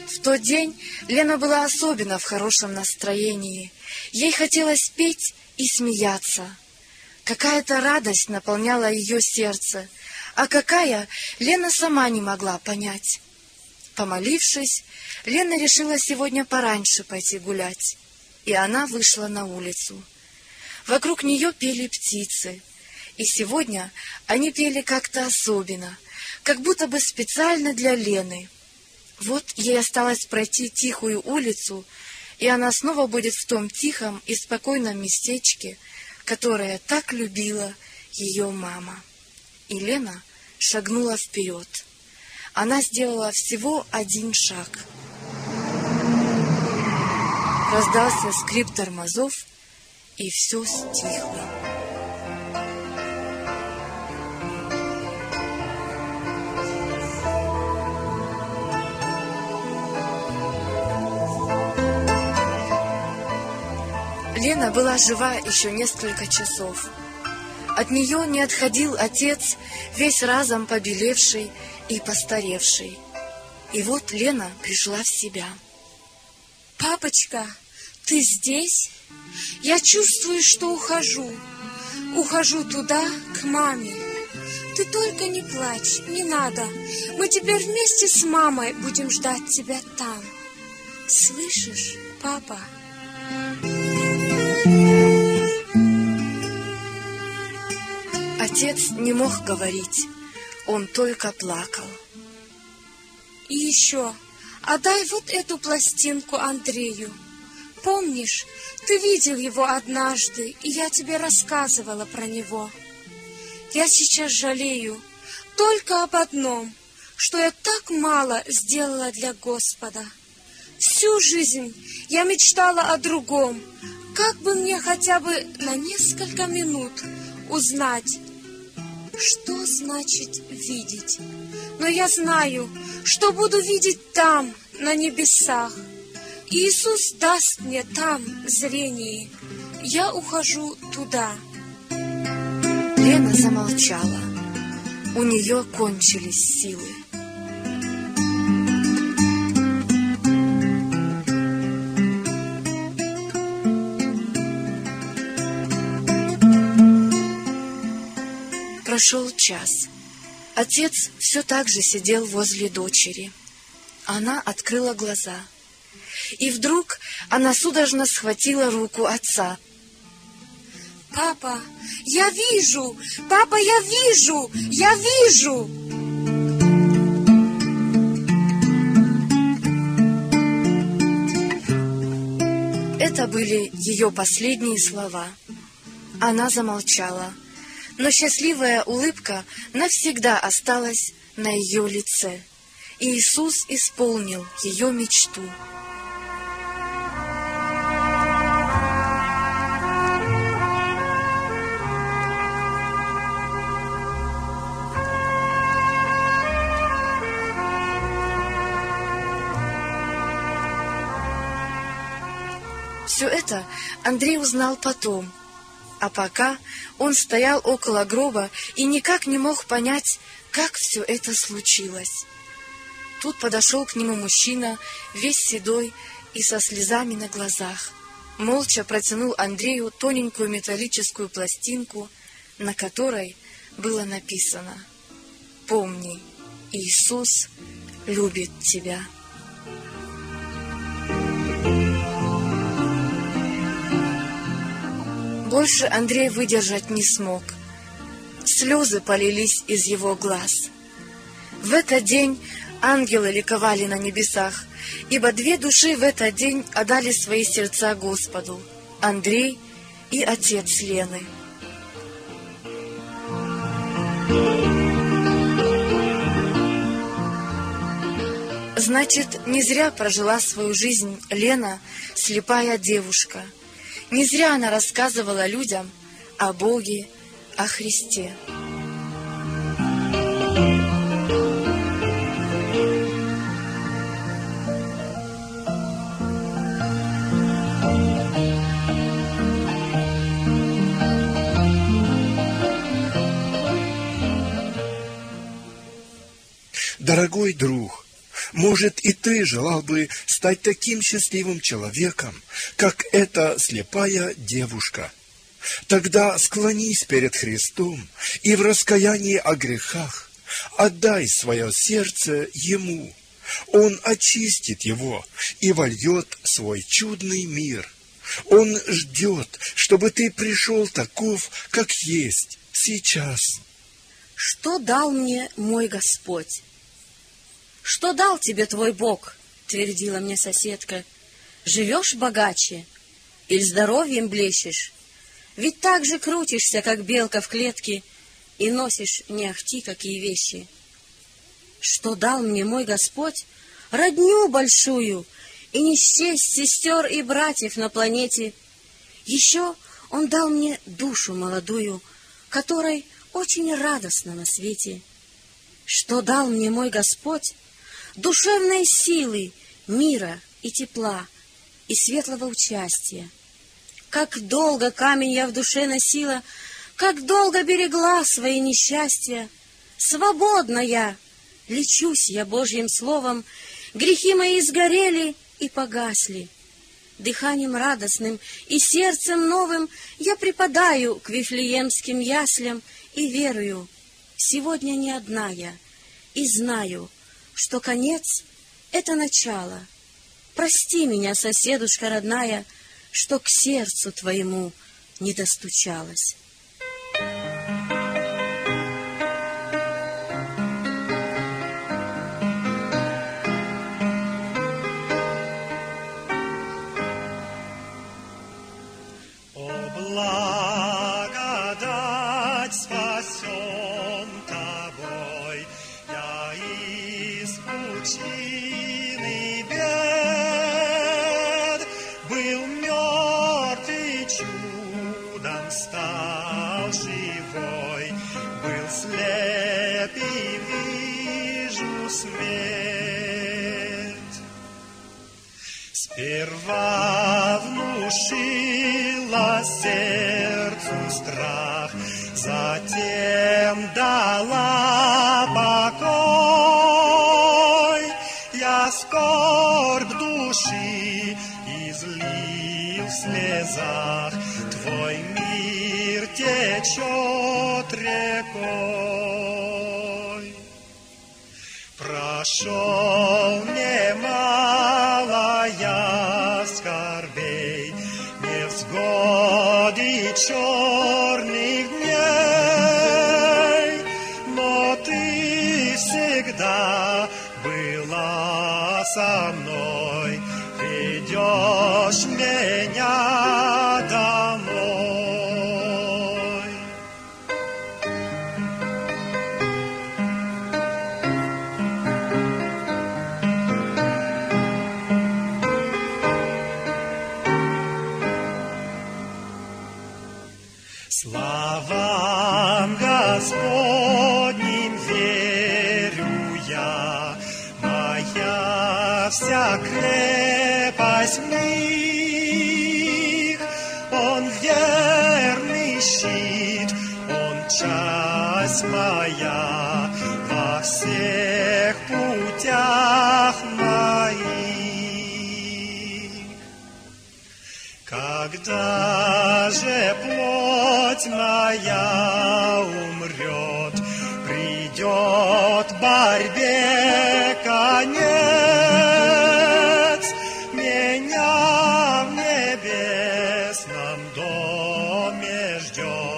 В тот день Лена была особенно в хорошем настроении. Ей хотелось петь и смеяться. Какая-то радость наполняла ее сердце, а какая, Лена сама не могла понять. Помолившись, Лена решила сегодня пораньше пойти гулять, и она вышла на улицу. Вокруг нее пели птицы, и сегодня они пели как-то особенно, как будто бы специально для Лены. Вот ей осталось пройти тихую улицу, и она снова будет в том тихом и спокойном местечке, которое так любила ее мама. И Лена шагнула вперед. Она сделала всего один шаг. Раздался скрип тормозов, и все стихло. Лена была жива еще несколько часов. От нее не отходил отец, весь разом побелевший и постаревший. И вот Лена пришла в себя. «Папочка, ты здесь? Я чувствую, что ухожу. Ухожу туда, к маме. Ты только не плачь, не надо. Мы теперь вместе с мамой будем ждать тебя там. Слышишь, папа?» Отец не мог говорить, он только плакал. «И еще, отдай вот эту пластинку Андрею. Помнишь, ты видел его однажды, и я тебе рассказывала про него. Я сейчас жалею только об одном, что я так мало сделала для Господа. Всю жизнь я мечтала о другом, как бы мне хотя бы на несколько минут узнать, что значит видеть. Но я знаю, что буду видеть там, на небесах. Иисус даст мне там зрение. Я ухожу туда». Лена замолчала. У нее кончились силы. Прошел час. Отец все так же сидел возле дочери. Она открыла глаза. И вдруг она судорожно схватила руку отца. «Папа, я вижу! Папа, я вижу! Я вижу!» Это были ее последние слова. Она замолчала, но счастливая улыбка навсегда осталась на ее лице. И Иисус исполнил ее мечту. Все это Андрей узнал потом, а пока он стоял около гроба и никак не мог понять, как все это случилось. Тут подошел к нему мужчина, весь седой и со слезами на глазах. Молча протянул Андрею тоненькую металлическую пластинку, на которой было написано: «Помни, Иисус любит тебя». Больше Андрей выдержать не смог. Слезы полились из его глаз. В этот день ангелы ликовали на небесах, ибо две души в этот день отдали свои сердца Господу — Андрей и отец Лены. Значит, не зря прожила свою жизнь Лена, слепая девушка. Не зря она рассказывала людям о Боге, о Христе. Дорогой друг, Может, и ты желал бы стать таким счастливым человеком, как эта слепая девушка. Тогда склонись перед Христом и в раскаянии о грехах отдай свое сердце Ему. Он очистит его и вольет свой чудный мир. Он ждет, чтобы ты пришел таков, как есть сейчас. Что дал мне мой Господь? Что дал тебе твой Бог? Твердила мне соседка. Живешь богаче или здоровьем блещешь? Ведь так же крутишься, как белка в клетке, и носишь не ахти какие вещи. Что дал мне мой Господь? Родню большую, и не счесть сестер и братьев на планете. Еще Он дал мне душу молодую, которой очень радостно на свете. Что дал мне мой Господь? Душевной силы, мира и тепла, и светлого участия. Как долго камень я в душе носила, как долго берегла свои несчастья. Свободна я, лечусь я Божьим словом, грехи мои сгорели и погасли. Дыханием радостным и сердцем новым я припадаю к вифлеемским яслям и верую, сегодня не одна я, и знаю, что конец — это начало. Прости меня, соседушка родная, что к сердцу твоему не достучалась. Благодать спасен тобой, я из пучины бед был мертв и чудом стал живой, был слеп и вижу свет. Сперва внушила сердцу страх, затем дала покой. Я скорбь души излил в слезах, твой мир течет рекой. Прошел немало я скорбей, невзгоды черных дней, но ты всегда была со мной, ведешь меня домой. Славам Господним верю я, моя вся крепость в них. Он верный щит, Он часть моя во всех путях моих. Когда же плоть моя умрет, придет борьбе конец, меня в небесном доме ждет